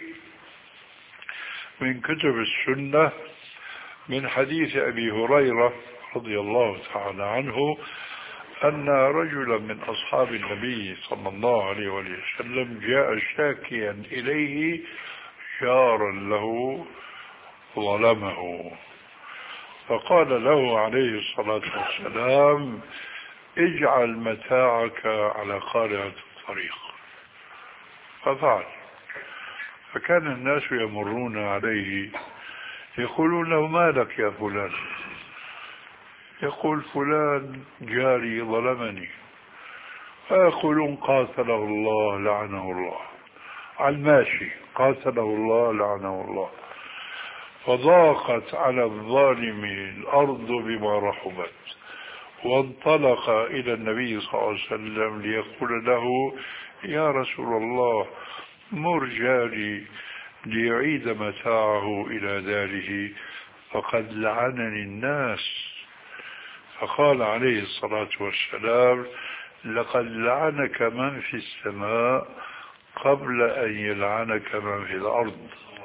من كتب السنة من حديث أبي هريرة رضي الله تعالى عنه أن رجلا من أصحاب النبي صلى الله عليه وسلم جاء شاكيا إليه جارا له ظلمه، فقال له عليه الصلاة والسلام: اجعل متاعك على قارعة الطريق. ففعل، فكان الناس يمرون عليه يقولون له: ما لك يا فلان؟ يقول: فلان جاري ظلمني. فيقولون: قاتله الله لعنه الله. على الماشي: قاتله الله لعنه الله. فضاقت على الظالم الأرض بما رحبت، وانطلق إلى النبي صلى الله عليه وسلم ليقول له: يا رسول الله، مر جاري ليعيد متاعه إلى داره فقد لعنني الناس. فقال عليه الصلاة والسلام لقد لعنك من في السماء قبل أن يلعنك من في الأرض.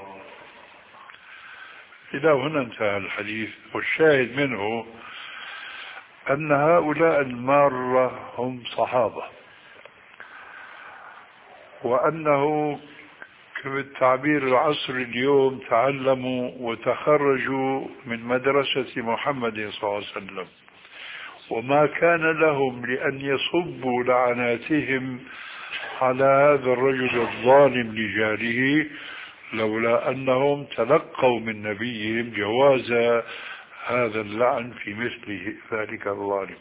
إلى هنا انتهى الحديث. والشاهد منه أن هؤلاء المارة هم صحابة، وأنه بالتعبير العصر اليوم تعلموا وتخرجوا من مدرسة محمد صلى الله عليه وسلم، وما كان لهم لأن يصبوا لعناتهم على هذا الرجل الظالم لجاره لولا أنهم تلقوا من نبيهم جواز هذا اللعن في مثل ذلك الظالم.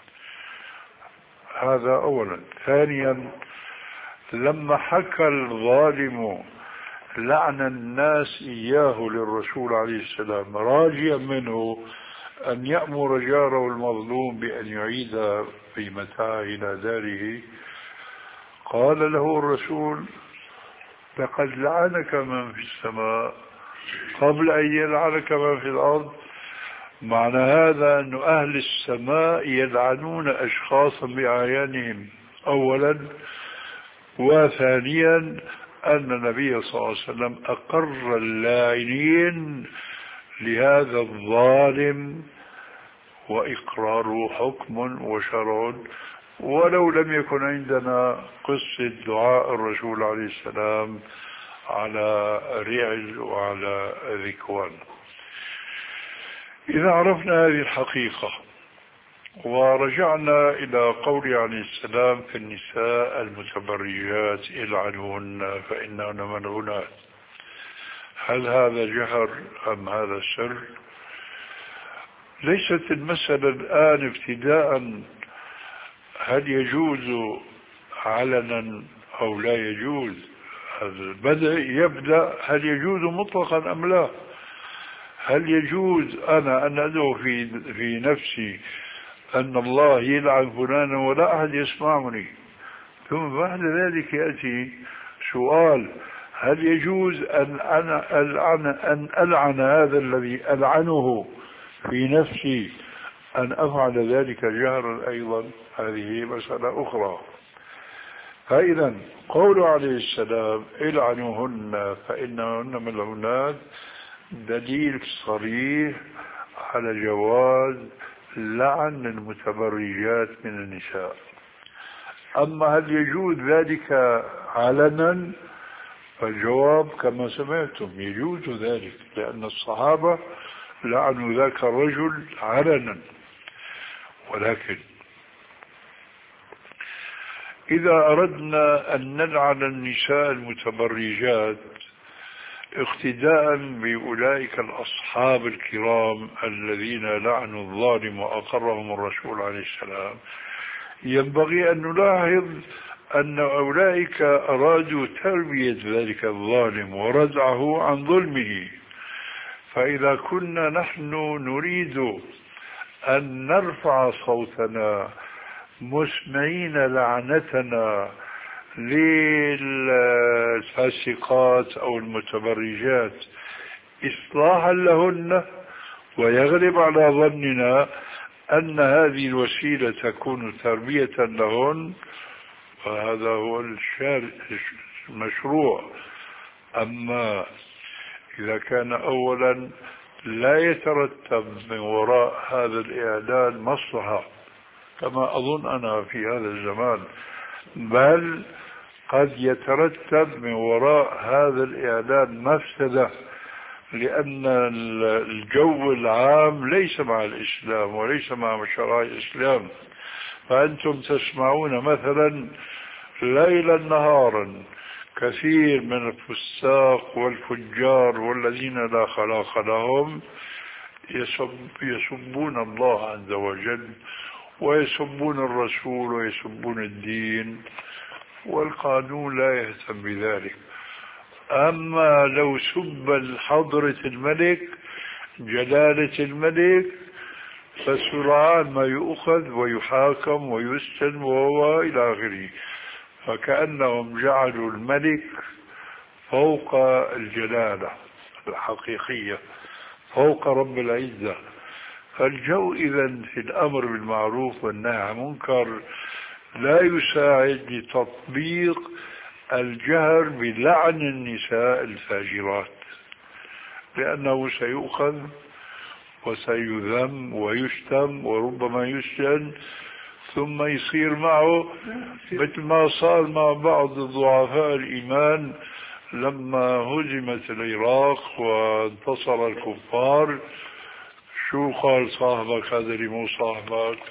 هذا أولا. ثانيا، لما حكى الظالم لعن الناس إياه للرسول عليه السلام راجيا منه أن يأمر جاره المظلوم بأن يعيد قيمتها إلى داره، قال له الرسول لقد لعنك من في السماء قبل أن يلعنك من في الأرض. معنى هذا أن أهل السماء يلعنون أشخاصا بأعيانهم أولا، وثانيا أن النبي صلى الله عليه وسلم أقر اللاعنين لهذا الظالم، وإقراره حكم وشرع، ولو لم يكن عندنا قصة دعاء الرسول عليه السلام على رعل وعلى ذكوان. إذا عرفنا هذه الحقيقة ورجعنا إلى قول عليه السلام في النساء المتبرجات العنهن فإنهن ملعونات، هل هذا جهر أم هذا سر؟ ليست المسألة الآن ابتداء هل يجوز علنا أو لا يجوز، بدأ يبدأ هل يجوز مطلقا أم لا. هل يجوز أنا أن أدعو في, في نفسي أن الله يلعن فلانا ولا أحد يسمعني، ثم بعد ذلك يأتي سؤال هل يجوز أن أنا ألعن, أن ألعن هذا الذي ألعنه في نفسي أن أفعل ذلك جهرا أيضا؟ هذه مسألة أخرى. فإذا قول عليه السلام العنوهن فإنهن ملعونات دليل صريح على جواز لعن المتبرجات من النساء. أما هل يجوز ذلك علنا؟ فالجواب كما سمعتم يجوز ذلك، لأن الصحابة لعنوا ذاك الرجل علنا. ولكن إذا أردنا أن نلعن النساء المتبرجات اقتداء بأولئك الأصحاب الكرام الذين لعنوا الظالم وأقرهم الرسول عليه السلام، ينبغي أن نلاحظ أن أولئك أرادوا تربية ذلك الظالم وردعه عن ظلمه. فإذا كنا نحن نريد أن نرفع صوتنا مسمعين لعنتنا للفاسقات أو المتبرجات إصلاحا لهن، ويغلب على ظننا أن هذه الوسيلة تكون تربية لهن، فهذا هو المشروع. أما إذا كان أولا لا يترتب من وراء هذا الإعلان مصلحة كما أظن أنا في هذا الزمان، بل قد يترتب من وراء هذا الإعلان مفسدة، لأن الجو العام ليس مع الإسلام وليس مع شرائع الإسلام. فأنتم تسمعون مثلا ليلا نهارا كثير من الفساق والفجار والذين لا خلاق لهم يسب يسبون الله عز وجل ويسبون الرسول ويسبون الدين، والقانون لا يهتم بذلك. أما لو سب حضرة الملك جلالة الملك فسرعان ما يؤخذ ويحاكم ويسجن وهو إلى آخره. فكأنهم جعلوا الملك فوق الجلالة الحقيقية، فوق رب العزة. فالجو إذن في الأمر بالمعروف والنهي عن المنكر لا يساعد لتطبيق الجهر بلعن النساء الفاجرات، لأنه سيؤخذ وسيذم ويشتم وربما يسجن، ثم يصير معه مثل ما صار مع بعض ضعفاء الإيمان لما هزمت العراق وانتصر الكفار. شو قال صاحبك هذا اللي مو صاحبك؟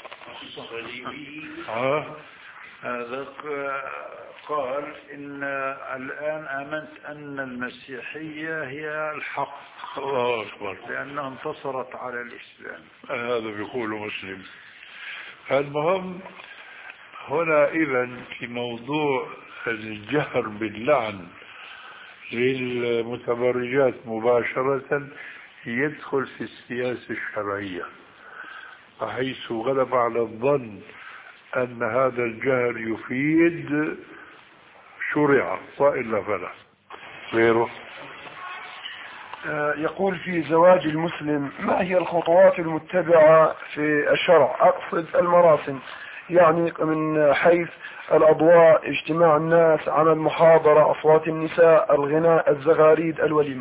ها؟ هذا قال إن الآن آمنت أن المسيحية هي الحق. الله أكبر. لأنها انتصرت على الإسلام. هذا بيقوله مسلم. المهم هنا إذن في موضوع الجهر باللعن للمتبرجات مباشرة يدخل في السياسة الشرعية، حيث غلب على الظن أن هذا الجهر يفيد شرع وإلا فلا. غيره يقول في زواج المسلم ما هي الخطوات المتبعة في الشرع؟ أقصد المراسم، يعني من حيث الأضواء، اجتماع الناس، عمل محاضرة، أصوات النساء، الغناء، الزغاريد، الوليمة.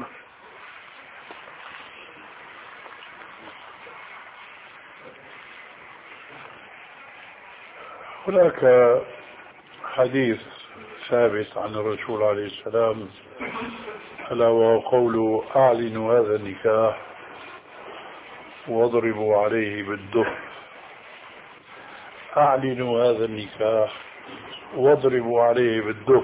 هناك حديث ثابت عن الرسول عليه السلام ألا وهو قوله أعلنوا هذا النكاح واضربوا عليه بالدف. أعلنوا هذا النكاح واضربوا عليه بالدف.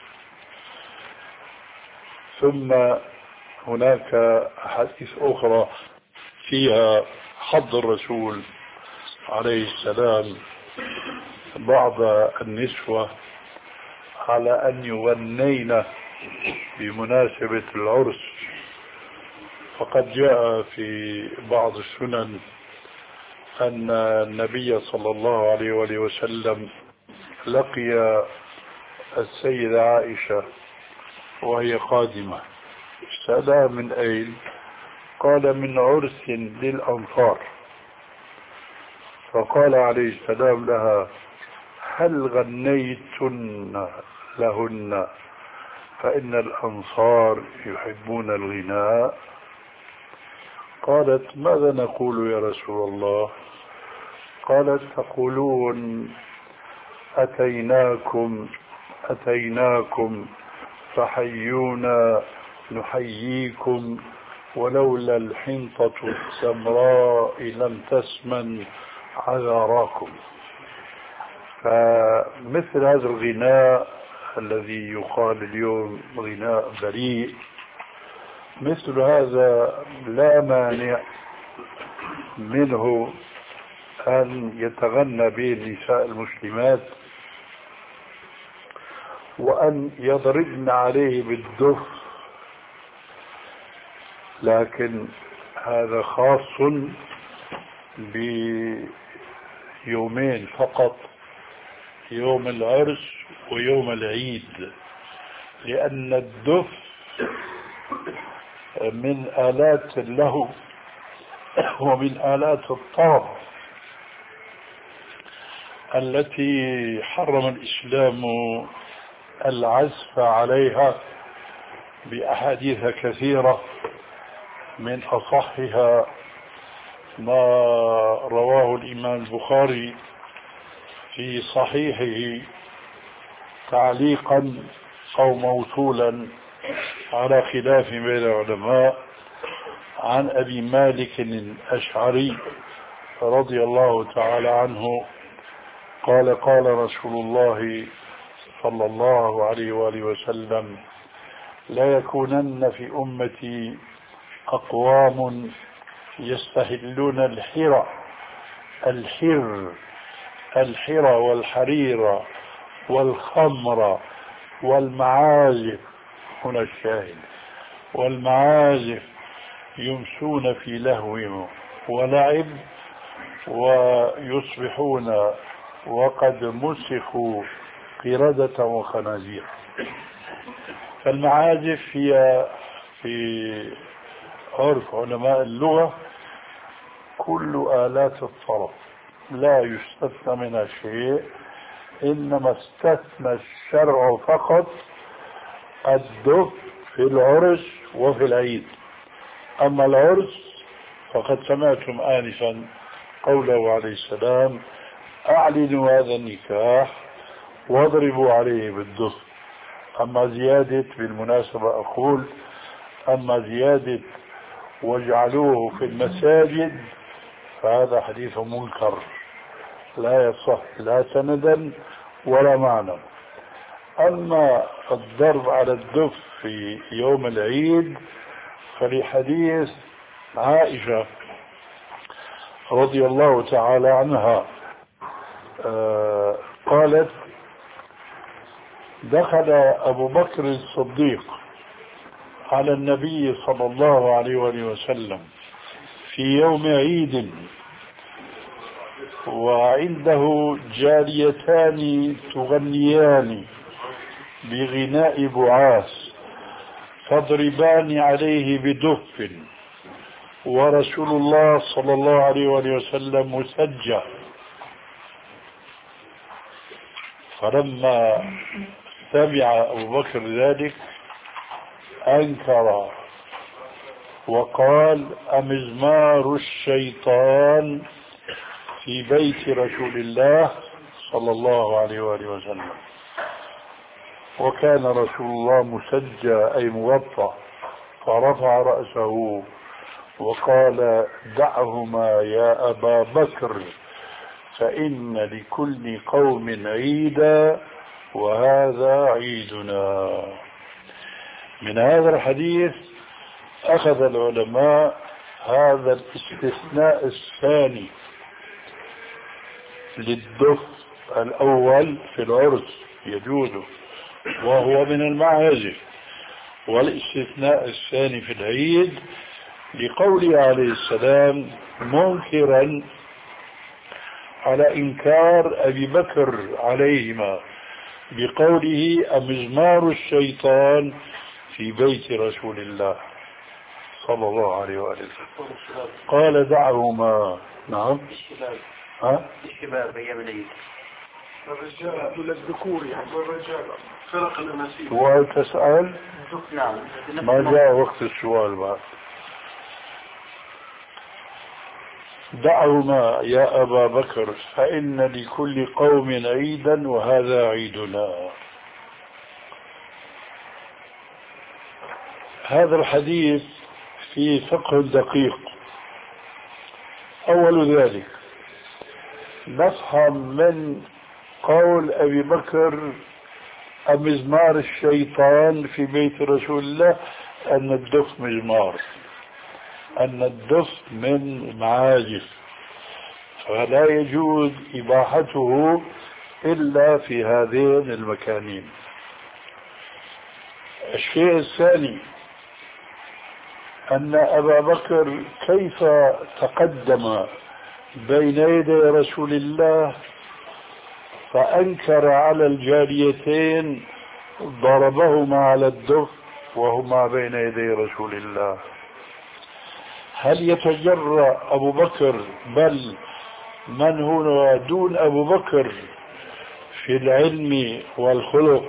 ثم هناك حديث أخرى فيها حض الرسول عليه السلام بعض النسوة على أن يغنين بمناسبة العرس، فقد جاء في بعض السنن أن النبي صلى الله عليه وآله وسلم لقي السيدة عائشة وهي قادمة، سألها من أين؟ قال من عرس للأنصار. فقال عليه السلام لها هل غنيتن لهن فإن الأنصار يحبون الغناء؟ قالت ماذا نقول يا رسول الله؟ قالت تقولون أتيناكم أتيناكم فحيونا نحييكم ولولا الحنطة السمراء لم تسمن عذراكم. فمثل هذا الغناء الذي يقال اليوم غناء بريء، مثل هذا لا مانع منه أن يتغنى به النساء المسلمات وأن يضربن عليه بالدف، لكن هذا خاص بيومين فقط، يوم العرس ويوم العيد، لأن الدف من آلات اللهو ومن آلات الطرب التي حرم الإسلام العزف عليها بأحاديث كثيرة، من أصحها ما رواه الإمام البخاري في صحيحه تعليقا أو موصولا على خلاف بين العلماء عن أبي مالك الأشعري رضي الله تعالى عنه قال قال رسول الله صلى الله عليه وآله وسلم لا يكونن في أمتي أقوام يستهلون الحرى الحر الحرى والحرير والخمر والمعازف، هنا الشاهد، والمعازف يمسون في لهو ولعب ويصبحون وقد مسخوا قردة وخنازير. فالمعازف هي في عرف علماء اللغة كل آلات الطرب لا يستثنى منها شيء، إنما استثنى الشرع فقط الدف في العرس وفي العيد. أما العرس فقد سمعتم آنفا قوله عليه السلام: أعلنوا هذا النكاح واضربوا عليه بالدف. أما زيادة، بالمناسبة أقول، أما زيادة واجعلوه في المساجد فهذا حديث منكر لا يصح لا سندا ولا معنى. أما الضرب على الدف في يوم العيد فلحديث عائشة رضي الله تعالى عنها آه قالت: دخل أبو بكر الصديق على النبي صلى الله عليه وآله وسلم في يوم عيد وعنده جاريتان تغنيان بغناء بعاث تضربان عليه بدف، ورسول الله صلى الله عليه وآله وسلم مسجى. فلما سمع أبو بكر ذلك أنكر وقال: أمزمار الشيطان في بيت رسول الله صلى الله عليه وآله وسلم. وكان رسول الله مسجى أي مغطى، فرفع رأسه وقال: دعهما يا أبا بكر فإن لكل قوم عيدا وهذا عيدنا. من هذا الحديث أخذ العلماء هذا الاستثناء الثاني للدف الأول في العرس يجوز وهو من المعازف، والاستثناء الثاني في العيد لقوله عليه السلام منكرا على إنكار أبي بكر عليهما بقوله: أمزمار الشيطان في بيت رسول الله صلى الله عليه وآله وسلم. قال: دعهما. نعم. ها؟ الشباب أيام العيد. الرجال دول الذكور يعني الرجال فرق الأناسيب. سؤال تسأل؟ نعم. ما جاء وقت السؤال بعد. دعهما يا أبا بكر فإن لكل قوم عيدا وهذا عيدنا. هذا الحديث فيه فقه دقيق. أول ذلك نفهم من قول أبي بكر مزمار الشيطان في بيت رسول الله أن الدف مزمار، أن الدف من معازف، فلا يجوز إباحته إلا في هذين المكانين. الشيء الثاني أن أبا بكر كيف تقدم بين يدي رسول الله فأنكر على الجاريتين ضربهما على الدف وهما بين يدي رسول الله. هل يتجرأ أبو بكر بل من هو دون أبو بكر في العلم والخلق؟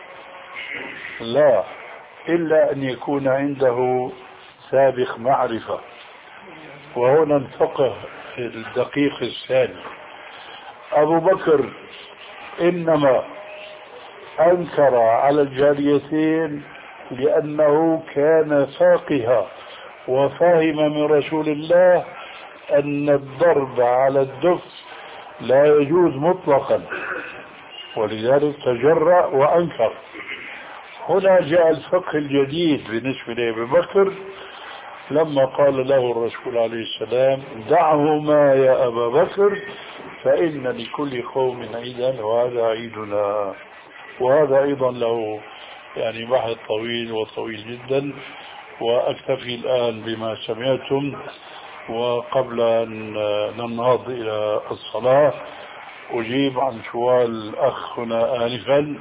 لا، إلا أن يكون عنده سابق معرفة. وهنا الفقه الدقيق الثاني: أبو بكر إنما أنكر على الجاريتين لأنه كان فاقها وفهم من رسول الله أن الضرب على الدف لا يجوز مطلقا، ولذلك تجرأ وأنكر. هنا جاء الفقه الجديد بالنسبة لأبي بكر لما قال له الرسول عليه السلام: دعهما يا أبا بكر فإن لكل قوم عيدا وهذا عيدنا. وهذا أيضا له يعني بحث طويل وطويل جدا، وأكتفي الآن بما سمعتم. وقبل أن ننهض إلى الصلاة أجيب عن سؤال الأخ هنا آنفا: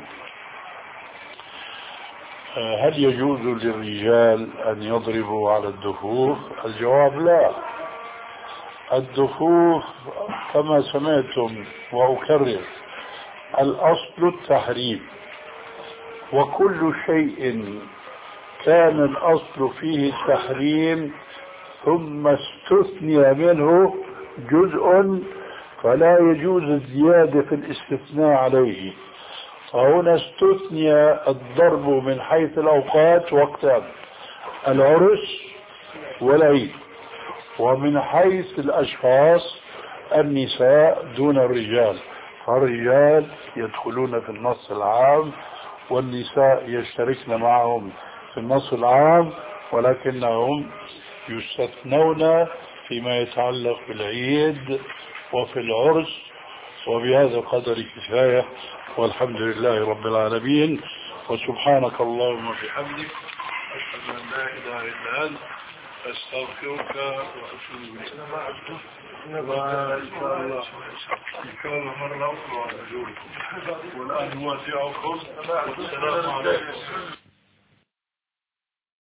هل يجوز للرجال أن يضربوا على الدفوف؟ الجواب لا، الدفوف كما سمعتم وأكرر الأصل التحريم، وكل شيء كان الأصل فيه التحريم ثم استثني منه جزء فلا يجوز الزيادة في الاستثناء عليه. فهنا استثني الضرب من حيث الأوقات وقتان، العرس والعيد، ومن حيث الأشخاص النساء دون الرجال، فالرجال يدخلون في النص العام والنساء يشتركن معهم في النص العام، ولكنهم يستثنون فيما يتعلق بالعيد وفي العرس. وبهذا القدر كفاية، والحمد لله رب العالمين، وسبحانك اللهم وبحمدك أشهد أن لا إله إلا أنت أستغفرك وأتوب إليك. إن شاء الله إن شاء الله مرة أخرى أزوركم، والآن واسعكم والسلام عليكم.